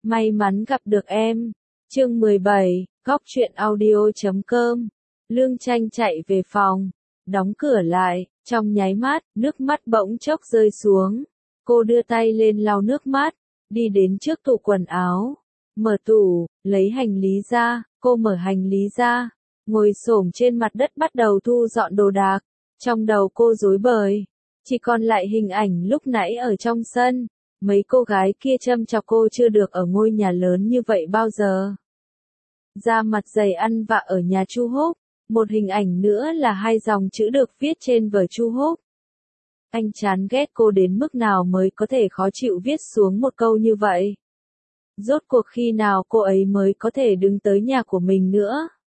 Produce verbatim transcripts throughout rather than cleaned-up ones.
May mắn gặp được em. Chương mười bảy, góc truyện audio chấm com. Lương Tranh chạy về phòng, đóng cửa lại, trong nháy mắt, nước mắt bỗng chốc rơi xuống. Cô đưa tay lên lau nước mắt, đi đến trước tủ quần áo, mở tủ, lấy hành lý ra, cô mở hành lý ra, ngồi xổm trên mặt đất bắt đầu thu dọn đồ đạc. Trong đầu cô rối bời, chỉ còn lại hình ảnh lúc nãy ở trong sân, mấy cô gái kia châm chọc cô chưa được ở ngôi nhà lớn như vậy bao giờ. Da mặt dày ăn vạ ở nhà Chu Húc, một hình ảnh nữa là hai dòng chữ được viết trên vở Chu Húc. Anh chán ghét cô đến mức nào mới có thể khó chịu viết xuống một câu như vậy. Rốt cuộc khi nào cô ấy mới có thể đứng tới nhà của mình nữa.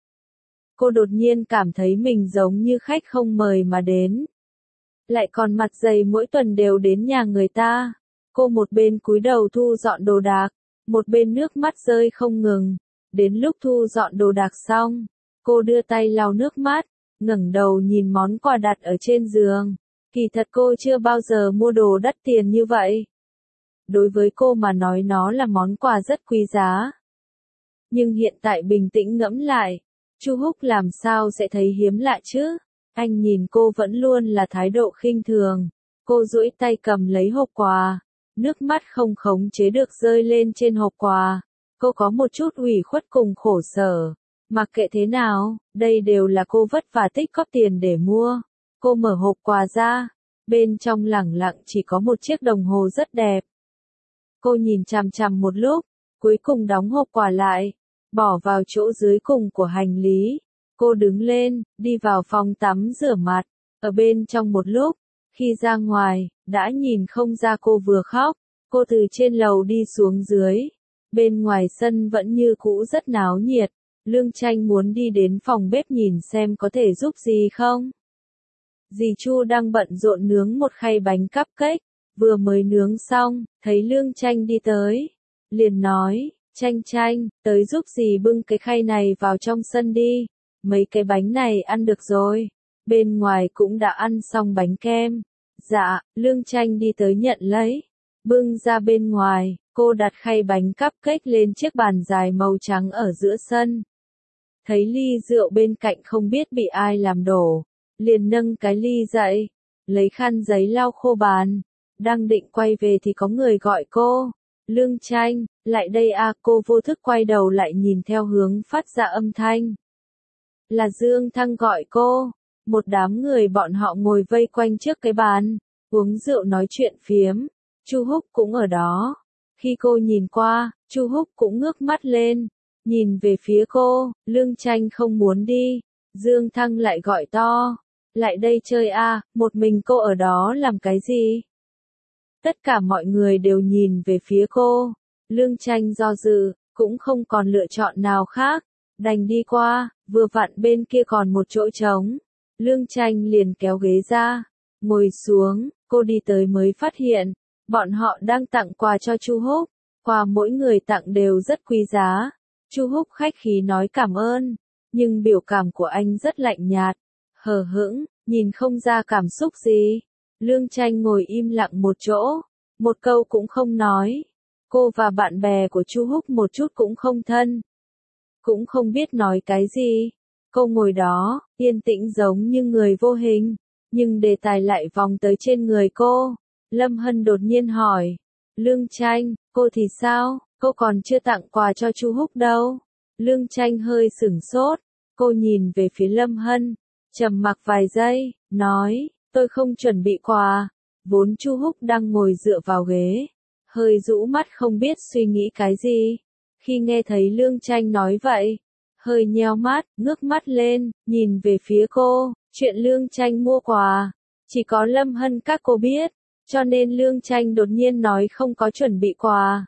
Cô đột nhiên cảm thấy mình giống như khách không mời mà đến. Lại còn mặt dày mỗi tuần đều đến nhà người ta. Cô một bên cúi đầu thu dọn đồ đạc, một bên nước mắt rơi không ngừng. Đến lúc thu dọn đồ đạc xong, cô đưa tay lau nước mắt, ngẩng đầu nhìn món quà đặt ở trên giường. Kỳ thật cô chưa bao giờ mua đồ đắt tiền như vậy. Đối với cô mà nói nó là món quà rất quý giá. Nhưng hiện tại bình tĩnh ngẫm lại, Chu Húc làm sao sẽ thấy hiếm lạ chứ? Anh nhìn cô vẫn luôn là thái độ khinh thường. Cô duỗi tay cầm lấy hộp quà, nước mắt không khống chế được rơi lên trên hộp quà. Cô có một chút ủy khuất cùng khổ sở. Mặc kệ thế nào, đây đều là cô vất vả tích góp tiền để mua. Cô mở hộp quà ra, bên trong lẳng lặng chỉ có một chiếc đồng hồ rất đẹp. Cô nhìn chằm chằm một lúc, cuối cùng đóng hộp quà lại, bỏ vào chỗ dưới cùng của hành lý. Cô đứng lên, đi vào phòng tắm rửa mặt, ở bên trong một lúc, khi ra ngoài, đã nhìn không ra cô vừa khóc. Cô từ trên lầu đi xuống dưới, bên ngoài sân vẫn như cũ rất náo nhiệt. Lương Tranh muốn đi đến phòng bếp nhìn xem có thể giúp gì không. Dì Chu đang bận rộn nướng một khay bánh cupcake, vừa mới nướng xong, thấy Lương Tranh đi tới, liền nói, Tranh Tranh, tới giúp dì bưng cái khay này vào trong sân đi, mấy cái bánh này ăn được rồi, bên ngoài cũng đã ăn xong bánh kem. Dạ, Lương Tranh đi tới nhận lấy, bưng ra bên ngoài, cô đặt khay bánh cupcake lên chiếc bàn dài màu trắng ở giữa sân. Thấy ly rượu bên cạnh không biết bị ai làm đổ, liền nâng cái ly dậy, lấy khăn giấy lau khô bàn, đang định quay về thì có người gọi cô. Lương Tranh, lại đây à, cô vô thức quay đầu lại nhìn theo hướng phát ra âm thanh. Là Dương Thăng gọi cô. Một đám người bọn họ ngồi vây quanh trước cái bàn, uống rượu nói chuyện phiếm. Chu Húc cũng ở đó. Khi cô nhìn qua, Chu Húc cũng ngước mắt lên, nhìn về phía cô. Lương Tranh không muốn đi, Dương Thăng lại gọi to, lại đây chơi à, một mình cô ở đó làm cái gì? Tất cả mọi người đều nhìn về phía cô. Lương Tranh do dự, cũng không còn lựa chọn nào khác, đành đi qua, vừa vặn bên kia còn một chỗ trống. Lương Tranh liền kéo ghế ra, ngồi xuống. Cô đi tới mới phát hiện, bọn họ đang tặng quà cho Chu Húc. Quà mỗi người tặng đều rất quý giá. Chu Húc khách khí nói cảm ơn, nhưng biểu cảm của anh rất lạnh nhạt, hờ hững, nhìn không ra cảm xúc gì. Lương Tranh ngồi im lặng một chỗ, một câu cũng không nói. Cô và bạn bè của Chu Húc một chút cũng không thân, cũng không biết nói cái gì. Cô ngồi đó, yên tĩnh giống như người vô hình, nhưng đề tài lại vòng tới trên người cô. Lâm Hân đột nhiên hỏi, Lương Tranh, cô thì sao, cô còn chưa tặng quà cho Chu Húc đâu. Lương Tranh hơi sửng sốt, cô nhìn về phía Lâm Hân, trầm mặc vài giây, nói, tôi không chuẩn bị quà. Vốn Chu Húc đang ngồi dựa vào ghế, hơi rũ mắt không biết suy nghĩ cái gì. Khi nghe thấy Lương Tranh nói vậy, hơi nheo mắt, ngước mắt lên, nhìn về phía cô. Chuyện Lương Tranh mua quà, chỉ có Lâm Hân các cô biết, cho nên Lương Tranh đột nhiên nói không có chuẩn bị quà.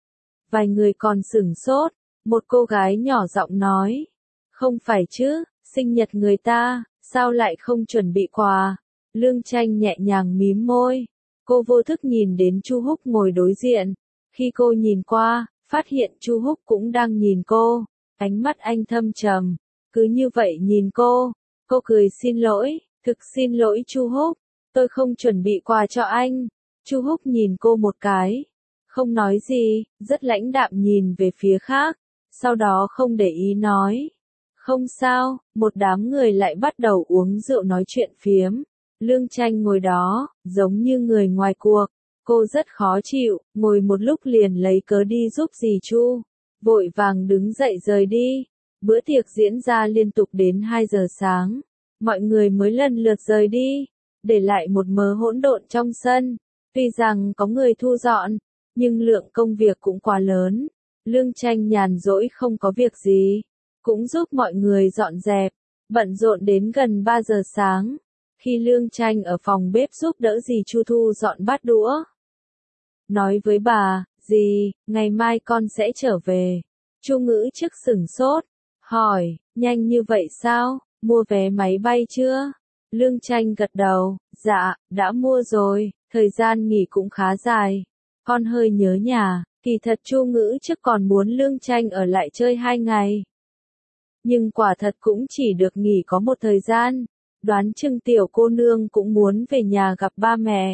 Vài người còn sửng sốt, một cô gái nhỏ giọng nói, không phải chứ, sinh nhật người ta, sao lại không chuẩn bị quà. Lương Tranh nhẹ nhàng mím môi, cô vô thức nhìn đến Chu Húc ngồi đối diện. Khi cô nhìn qua, phát hiện Chu Húc cũng đang nhìn cô, ánh mắt anh thâm trầm, cứ như vậy nhìn cô. Cô cười xin lỗi, thực xin lỗi Chu Húc, tôi không chuẩn bị quà cho anh. Chu Húc nhìn cô một cái, không nói gì, rất lãnh đạm nhìn về phía khác, sau đó không để ý nói. Không sao, một đám người lại bắt đầu uống rượu nói chuyện phiếm. Lương Tranh ngồi đó, giống như người ngoài cuộc. Cô rất khó chịu, ngồi một lúc liền lấy cớ đi giúp dì Chu. Vội vàng đứng dậy rời đi. Bữa tiệc diễn ra liên tục đến hai giờ sáng. Mọi người mới lần lượt rời đi, để lại một mớ hỗn độn trong sân. Tuy rằng có người thu dọn, nhưng lượng công việc cũng quá lớn. Lương Tranh nhàn rỗi không có việc gì, cũng giúp mọi người dọn dẹp, bận rộn đến gần ba giờ sáng. Khi Lương Tranh ở phòng bếp giúp đỡ dì Chu thu dọn bát đũa. Nói với bà, dì, ngày mai con sẽ trở về. Chu Ngữ Chức sửng sốt, hỏi, nhanh như vậy sao, mua vé máy bay chưa? Lương Tranh gật đầu, dạ, đã mua rồi, thời gian nghỉ cũng khá dài. Con hơi nhớ nhà, kỳ thật Chu Ngữ Chức còn muốn Lương Tranh ở lại chơi hai ngày. Nhưng quả thật cũng chỉ được nghỉ có một thời gian, đoán chừng tiểu cô nương cũng muốn về nhà gặp ba mẹ.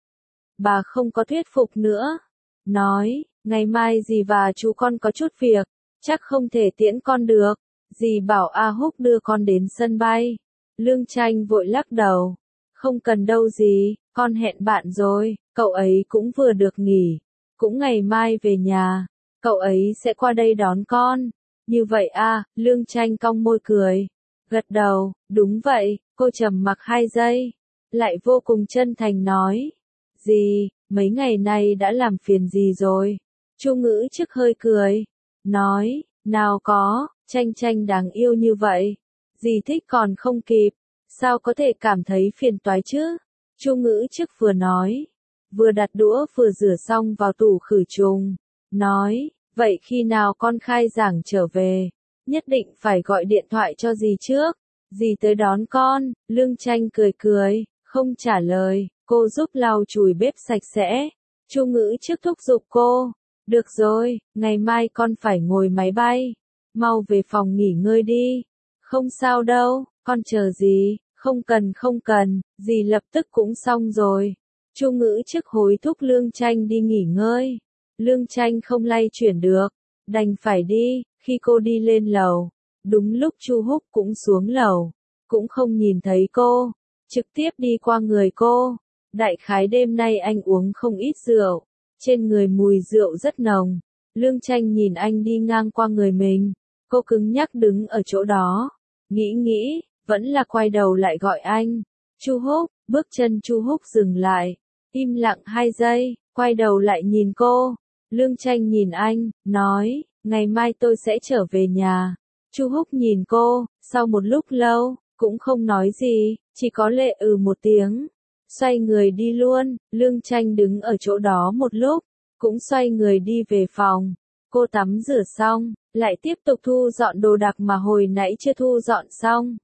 Bà không có thuyết phục nữa, nói, ngày mai dì và chú con có chút việc, chắc không thể tiễn con được, dì bảo A Húc đưa con đến sân bay. Lương Tranh vội lắc đầu, không cần đâu dì, con hẹn bạn rồi, cậu ấy cũng vừa được nghỉ, cũng ngày mai về nhà, cậu ấy sẽ qua đây đón con. Như vậy à, Lương Tranh cong môi cười, gật đầu, đúng vậy. Cô trầm mặc hai giây, lại vô cùng chân thành nói, dì, mấy ngày nay đã làm phiền dì rồi. Chu Ngữ Chức hơi cười, nói, nào có, Tranh Tranh đáng yêu như vậy, dì thích còn không kịp, sao có thể cảm thấy phiền toái chứ? Chu Ngữ Chức vừa nói, vừa đặt đũa vừa rửa xong vào tủ khử trùng, nói, vậy khi nào con khai giảng trở về, nhất định phải gọi điện thoại cho dì trước. Dì tới đón con. Lương Tranh cười cười, không trả lời, cô giúp lau chùi bếp sạch sẽ. Chu Ngữ Chức thúc giục cô, được rồi, ngày mai con phải ngồi máy bay, mau về phòng nghỉ ngơi đi. Không sao đâu, con chờ dì, không cần không cần, dì lập tức cũng xong rồi. Chu Ngữ Chức hối thúc Lương Tranh đi nghỉ ngơi. Lương Tranh không lay chuyển được, đành phải đi. Khi cô đi lên lầu, đúng lúc Chu Húc cũng xuống lầu, cũng không nhìn thấy cô, trực tiếp đi qua người cô. Đại khái đêm nay anh uống không ít rượu, trên người mùi rượu rất nồng. Lương Tranh nhìn anh đi ngang qua người mình, cô cứng nhắc đứng ở chỗ đó, nghĩ nghĩ, vẫn là quay đầu lại gọi anh. Chu Húc, bước chân Chu Húc dừng lại, im lặng hai giây, quay đầu lại nhìn cô. Lương Tranh nhìn anh, nói, ngày mai tôi sẽ trở về nhà. Chu Húc nhìn cô, sau một lúc lâu, cũng không nói gì, chỉ có lệ ừ một tiếng. Xoay người đi luôn. Lương Tranh đứng ở chỗ đó một lúc, cũng xoay người đi về phòng. Cô tắm rửa xong, lại tiếp tục thu dọn đồ đạc mà hồi nãy chưa thu dọn xong.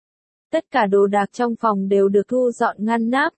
Tất cả đồ đạc trong phòng đều được thu dọn ngăn nắp.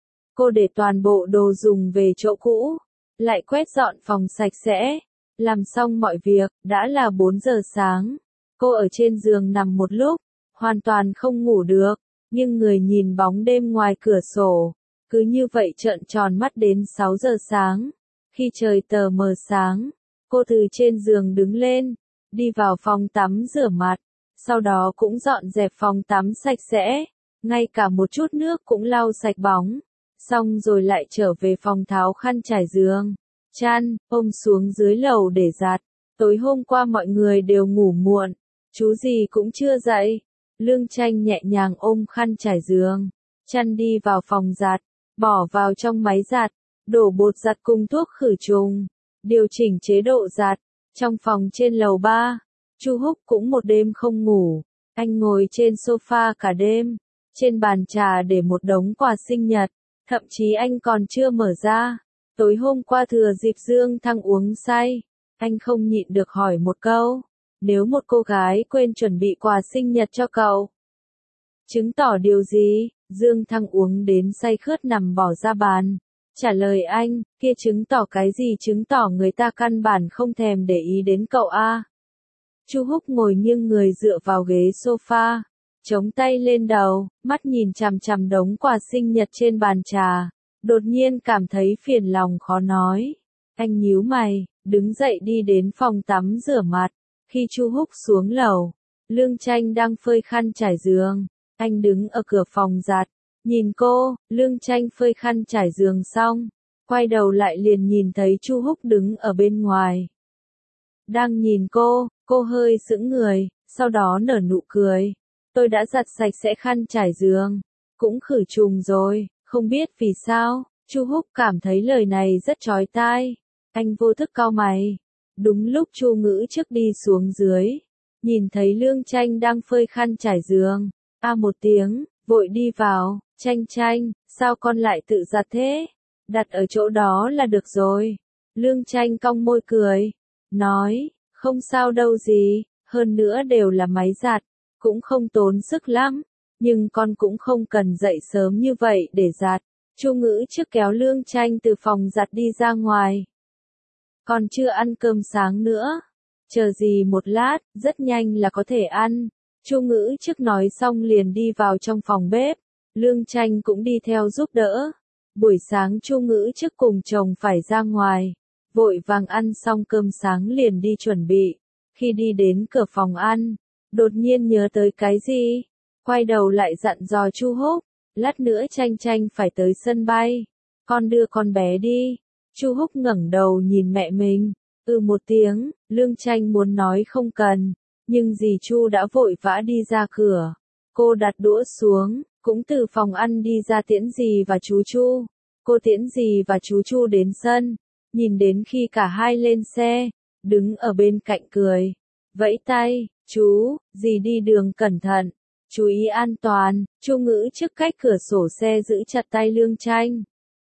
Cô để toàn bộ đồ dùng về chỗ cũ, lại quét dọn phòng sạch sẽ. Làm xong mọi việc, đã là bốn giờ sáng. Cô ở trên giường nằm một lúc, hoàn toàn không ngủ được, nhưng người nhìn bóng đêm ngoài cửa sổ, cứ như vậy trợn tròn mắt đến sáu giờ sáng. Khi trời tờ mờ sáng, cô từ trên giường đứng lên, đi vào phòng tắm rửa mặt, sau đó cũng dọn dẹp phòng tắm sạch sẽ, ngay cả một chút nước cũng lau sạch bóng, xong rồi lại trở về phòng tháo khăn trải giường, chăn, ôm xuống dưới lầu để giặt. Tối hôm qua mọi người đều ngủ muộn, chú gì cũng chưa dậy. Lương Tranh nhẹ nhàng ôm khăn trải giường, chăn đi vào phòng giặt, bỏ vào trong máy giặt, đổ bột giặt cùng thuốc khử trùng, điều chỉnh chế độ giặt. Trong phòng trên lầu ba, Chu Húc cũng một đêm không ngủ, anh ngồi trên sofa cả đêm, trên bàn trà để một đống quà sinh nhật, thậm chí anh còn chưa mở ra. Tối hôm qua thừa dịp Dương Thăng uống say, anh không nhịn được hỏi một câu, nếu một cô gái quên chuẩn bị quà sinh nhật cho cậu, chứng tỏ điều gì? Dương Thăng uống đến say khướt nằm bỏ ra bàn, trả lời anh, kia chứng tỏ cái gì? Chứng tỏ người ta căn bản không thèm để ý đến cậu a. Chu Húc ngồi nghiêng người dựa vào ghế sofa, chống tay lên đầu, mắt nhìn chằm chằm đống quà sinh nhật trên bàn trà, đột nhiên cảm thấy phiền lòng khó nói. Anh nhíu mày, đứng dậy đi đến phòng tắm rửa mặt. Khi Chu Húc xuống lầu, Lương Tranh đang phơi khăn trải giường. Anh đứng ở cửa phòng giặt, nhìn cô. Lương Tranh phơi khăn trải giường xong, quay đầu lại liền nhìn thấy Chu Húc đứng ở bên ngoài. Đang nhìn cô, cô hơi sững người, sau đó nở nụ cười. Tôi đã giặt sạch sẽ khăn trải giường, cũng khử trùng rồi, không biết vì sao. Chu Húc cảm thấy lời này rất chói tai. Anh vô thức cau mày. Đúng lúc Chu Ngữ trước đi xuống dưới, nhìn thấy Lương Tranh đang phơi khăn trải giường. A một tiếng, vội đi vào. Tranh Tranh, sao con lại tự giặt thế? Đặt ở chỗ đó là được rồi. Lương Tranh cong môi cười, nói, không sao đâu gì, hơn nữa đều là máy giặt, cũng không tốn sức lắm, nhưng con cũng không cần dậy sớm như vậy để giặt. Chu Ngữ trước kéo Lương Tranh từ phòng giặt đi ra ngoài. Còn chưa ăn cơm sáng nữa, chờ gì một lát, rất nhanh là có thể ăn. Chu Ngữ trước nói xong liền đi vào trong phòng bếp, Lương Tranh cũng đi theo giúp đỡ. Buổi sáng Chu Ngữ trước cùng chồng phải ra ngoài, vội vàng ăn xong cơm sáng liền đi chuẩn bị. Khi đi đến cửa phòng ăn, đột nhiên nhớ tới cái gì, quay đầu lại dặn dò Chu Húc, lát nữa Tranh Tranh phải tới sân bay, con đưa con bé đi. Chu Húc ngẩng đầu nhìn mẹ mình, ừ một tiếng. Lương Tranh muốn nói không cần, nhưng dì Chu đã vội vã đi ra cửa. Cô đặt đũa xuống, cũng từ phòng ăn đi ra tiễn dì và chú Chu. Cô tiễn dì và chú Chu đến sân, nhìn đến khi cả hai lên xe, đứng ở bên cạnh cười, vẫy tay, chú, dì đi đường cẩn thận, chú ý an toàn. Chu Ngữ trước cách cửa sổ xe giữ chặt tay Lương Tranh.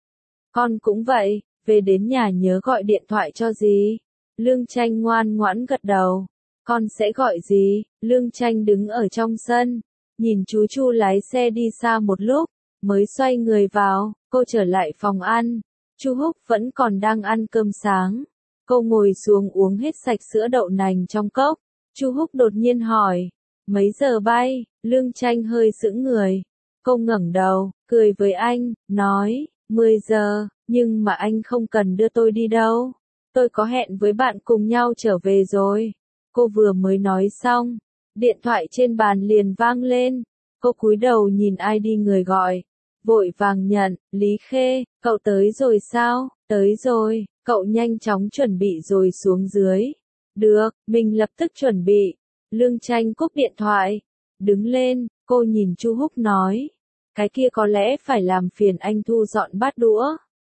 Con cũng vậy, về đến nhà nhớ gọi điện thoại cho dì. Lương Tranh ngoan ngoãn gật đầu. Con sẽ gọi dì. Lương Tranh đứng ở trong sân, nhìn chú Chu lái xe đi xa một lúc, mới xoay người vào. Cô trở lại phòng ăn. Chu Húc vẫn còn đang ăn cơm sáng. Cô ngồi xuống uống hết sạch sữa đậu nành trong cốc. Chu Húc đột nhiên hỏi, mấy giờ bay? Lương Tranh hơi sững người. Cô ngẩng đầu, cười với anh, nói, mười giờ, nhưng mà anh không cần đưa tôi đi đâu. Tôi có hẹn với bạn cùng nhau trở về rồi. Cô vừa mới nói xong, điện thoại trên bàn liền vang lên. Cô cúi đầu nhìn i đê người gọi, vội vàng nhận, Lý Khê, cậu tới rồi sao? Tới rồi. Cậu nhanh chóng chuẩn bị rồi xuống dưới. Được, mình lập tức chuẩn bị. Lương Tranh cúp điện thoại, đứng lên. Cô nhìn Chu Húc nói, cái kia có lẽ phải làm phiền anh thu dọn bát đũa.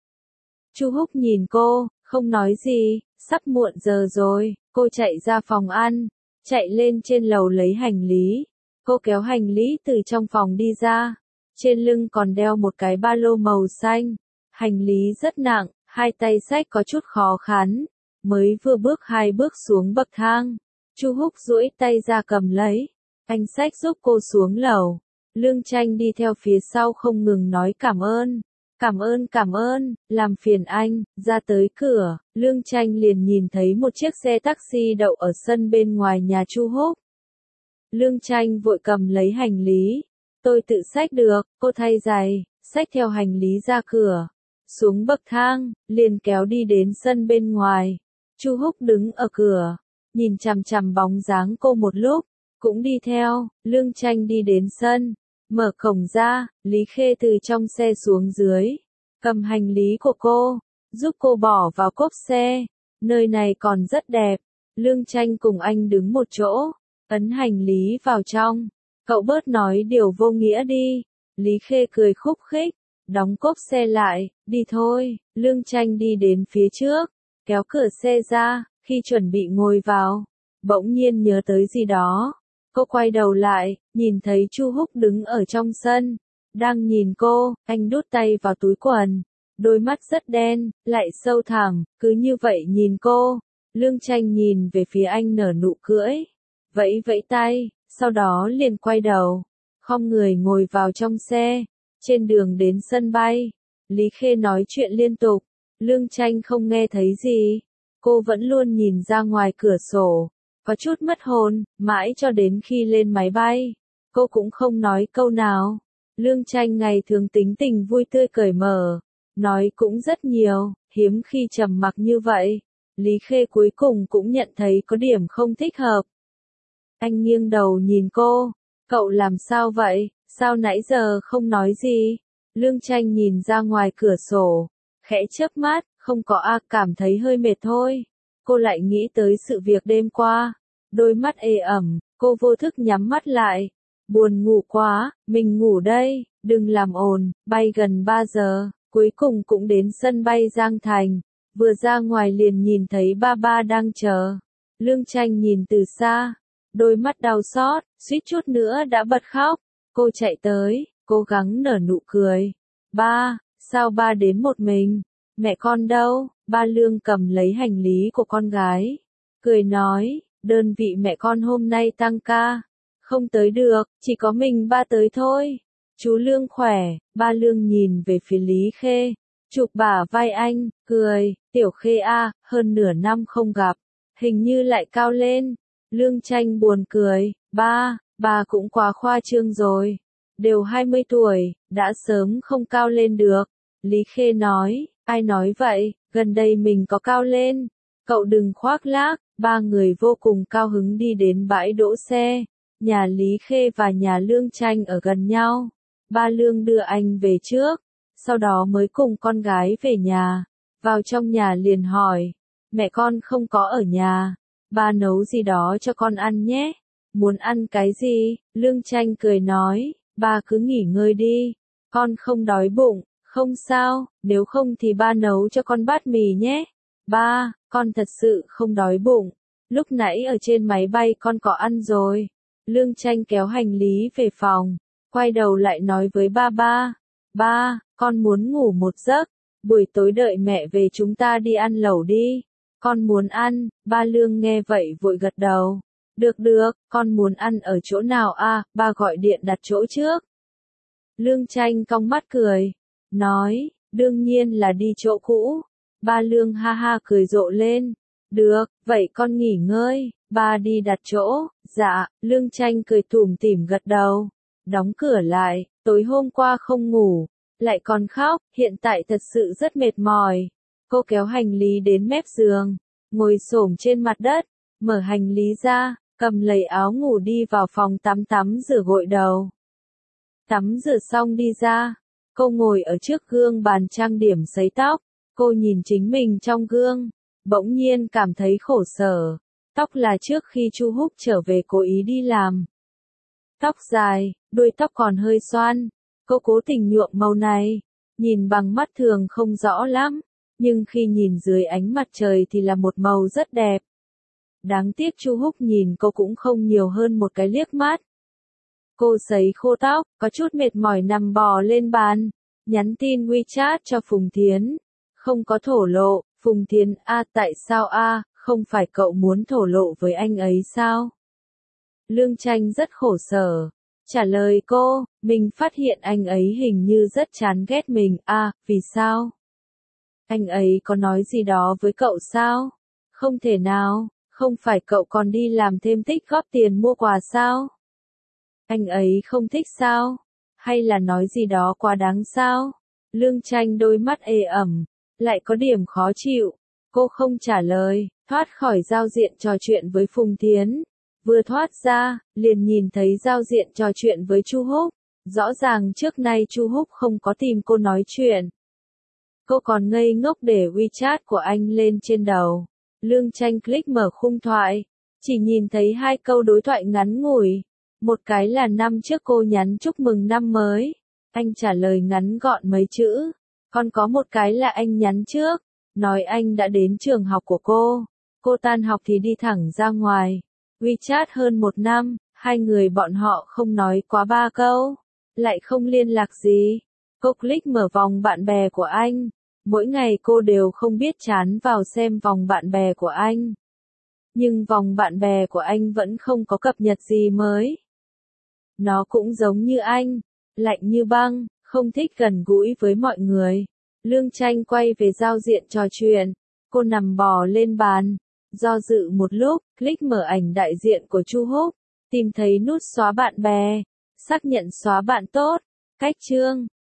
Chu Húc nhìn cô, không nói gì. Sắp muộn giờ rồi. Cô chạy ra phòng ăn, chạy lên trên lầu lấy hành lý. Cô kéo hành lý từ trong phòng đi ra. Trên lưng còn đeo một cái ba lô màu xanh. Hành lý rất nặng, hai tay xách có chút khó khăn. Mới vừa bước hai bước xuống bậc thang, Chu Húc duỗi tay ra cầm lấy. Anh xách giúp cô xuống lầu. Lương Tranh đi theo phía sau không ngừng nói cảm ơn. Cảm ơn cảm ơn, làm phiền anh. Ra tới cửa, Lương Tranh liền nhìn thấy một chiếc xe taxi đậu ở sân bên ngoài nhà Chu Húc. Lương Tranh vội cầm lấy hành lý. Tôi tự xách được. Cô thay giày, xách theo hành lý ra cửa. Xuống bậc thang, liền kéo đi đến sân bên ngoài. Chu Húc đứng ở cửa, nhìn chằm chằm bóng dáng cô một lúc, cũng đi theo. Lương Tranh đi đến sân, mở cổng ra. Lý Khê từ trong xe xuống dưới, cầm hành lý của cô, giúp cô bỏ vào cốp xe. Nơi này còn rất đẹp. Lương Tranh cùng anh đứng một chỗ, ấn hành lý vào trong. Cậu bớt nói điều vô nghĩa đi. Lý Khê cười khúc khích, đóng cốp xe lại, đi thôi. Lương Tranh đi đến phía trước, kéo cửa xe ra. Khi chuẩn bị ngồi vào, bỗng nhiên nhớ tới gì đó. Cô quay đầu lại, nhìn thấy Chu Húc đứng ở trong sân, đang nhìn cô. Anh đút tay vào túi quần, đôi mắt rất đen, lại sâu thẳm, cứ như vậy nhìn cô. Lương Tranh nhìn về phía anh nở nụ cưỡi, vẫy vẫy tay, sau đó liền quay đầu, khom người ngồi vào trong xe. Trên đường đến sân bay, Lý Khê nói chuyện liên tục, Lương Tranh không nghe thấy gì. Cô vẫn luôn nhìn ra ngoài cửa sổ, có chút mất hồn, mãi cho đến khi lên máy bay. Cô cũng không nói câu nào. Lương Tranh ngày thường tính tình vui tươi cởi mở, nói cũng rất nhiều, Hiếm khi trầm mặc như vậy, Lý Khê cuối cùng cũng nhận thấy có điểm không thích hợp. Anh nghiêng đầu nhìn cô, cậu làm sao vậy, sao nãy giờ không nói gì? Lương Tranh nhìn ra ngoài cửa sổ, khẽ chớp mắt, không có a, cảm thấy hơi mệt thôi. Cô lại nghĩ tới sự việc đêm qua, đôi mắt ê ẩm, cô vô thức nhắm mắt lại. Buồn ngủ quá, mình ngủ đây, đừng làm ồn, bay gần ba giờ, cuối cùng cũng đến sân bay Giang Thành. Vừa ra ngoài liền nhìn thấy ba ba đang chờ. Lương Tranh nhìn từ xa, đôi mắt đau xót, suýt chút nữa đã bật khóc. Cô chạy tới, cố gắng nở nụ cười. Ba, sao ba đến một mình? Mẹ con đâu? Ba Lương cầm lấy hành lý của con gái, cười nói, đơn vị mẹ con hôm nay tăng ca, không tới được, chỉ có mình ba tới thôi. Chú Lương khỏe, ba Lương nhìn về phía Lý Khê, chụp bả vai anh, cười, tiểu Khê a, hơn nửa năm không gặp, hình như lại cao lên. Lương Tranh buồn cười, ba, ba cũng quá khoa trương rồi, đều hai mươi tuổi, đã sớm không cao lên được. Lý Khê nói, ai nói vậy, gần đây mình có cao lên, cậu đừng khoác lác. Ba người vô cùng cao hứng đi đến bãi đỗ xe, nhà Lý Khê và nhà Lương Tranh ở gần nhau. Ba Lương đưa anh về trước, sau đó mới cùng con gái về nhà, vào trong nhà liền hỏi, mẹ con không có ở nhà, ba nấu gì đó cho con ăn nhé. Muốn ăn cái gì? Lương Tranh cười nói, ba cứ nghỉ ngơi đi, con không đói bụng. Không sao, nếu không thì ba nấu cho con bát mì nhé. Ba, con thật sự không đói bụng. Lúc nãy ở trên máy bay con có ăn rồi. Lương Tranh kéo hành lý về phòng, quay đầu lại nói với ba ba. Ba, con muốn ngủ một giấc. Buổi tối đợi mẹ về chúng ta đi ăn lẩu đi. Con muốn ăn. Ba Lương nghe vậy vội gật đầu. Được được, con muốn ăn ở chỗ nào a? À, ba gọi điện đặt chỗ trước. Lương Tranh cong mắt cười, nói, đương nhiên là đi chỗ cũ. Ba Lương ha ha cười rộ lên. Được, vậy con nghỉ ngơi, ba đi đặt chỗ. Dạ, Lương Tranh cười tủm tỉm gật đầu. Đóng cửa lại, tối hôm qua không ngủ, lại còn khóc, hiện tại thật sự rất mệt mỏi. Cô kéo hành lý đến mép giường, ngồi xổm trên mặt đất, mở hành lý ra, cầm lấy áo ngủ đi vào phòng tắm tắm rửa gội đầu. Tắm rửa xong đi ra, cô ngồi ở trước gương bàn trang điểm sấy tóc, cô nhìn chính mình trong gương, bỗng nhiên cảm thấy khổ sở. Tóc là trước khi Chu Húc trở về cố ý đi làm. Tóc dài, đuôi tóc còn hơi xoăn, cô cố tình nhuộm màu này, nhìn bằng mắt thường không rõ lắm, nhưng khi nhìn dưới ánh mặt trời thì là một màu rất đẹp. Đáng tiếc Chu Húc nhìn cô cũng không nhiều hơn một cái liếc mắt. Cô sấy khô tóc, có chút mệt mỏi nằm bò lên bàn, nhắn tin WeChat cho Phùng Thiến. Không có thổ lộ, Phùng Thiến, a tại sao a, không phải cậu muốn thổ lộ với anh ấy sao? Lương Tranh rất khổ sở, trả lời cô, mình phát hiện anh ấy hình như rất chán ghét mình, a, vì sao? Anh ấy có nói gì đó với cậu sao? Không thể nào, không phải cậu còn đi làm thêm tích góp tiền mua quà sao? Anh ấy không thích sao? Hay là nói gì đó quá đáng sao? Lương Tranh đôi mắt ê ẩm, lại có điểm khó chịu. Cô không trả lời, thoát khỏi giao diện trò chuyện với Phùng Thiến. Vừa thoát ra, liền nhìn thấy giao diện trò chuyện với Chu Húc. Rõ ràng trước nay Chu Húc không có tìm cô nói chuyện. Cô còn ngây ngốc để WeChat của anh lên trên đầu. Lương Tranh click mở khung thoại, chỉ nhìn thấy hai câu đối thoại ngắn ngủi. Một cái là năm trước cô nhắn chúc mừng năm mới. Anh trả lời ngắn gọn mấy chữ. Còn có một cái là anh nhắn trước, nói anh đã đến trường học của cô. Cô tan học thì đi thẳng ra ngoài. WeChat hơn một năm, hai người bọn họ không nói quá ba câu, lại không liên lạc gì. Cô click mở vòng bạn bè của anh. Mỗi ngày cô đều không biết chán vào xem vòng bạn bè của anh. Nhưng vòng bạn bè của anh vẫn không có cập nhật gì mới. Nó cũng giống như anh, lạnh như băng, không thích gần gũi với mọi người. Lương Tranh quay về giao diện trò chuyện. Cô nằm bò lên bàn, do dự một lúc, click mở ảnh đại diện của Chu Húc, tìm thấy nút xóa bạn bè, xác nhận xóa bạn tốt, cách chương.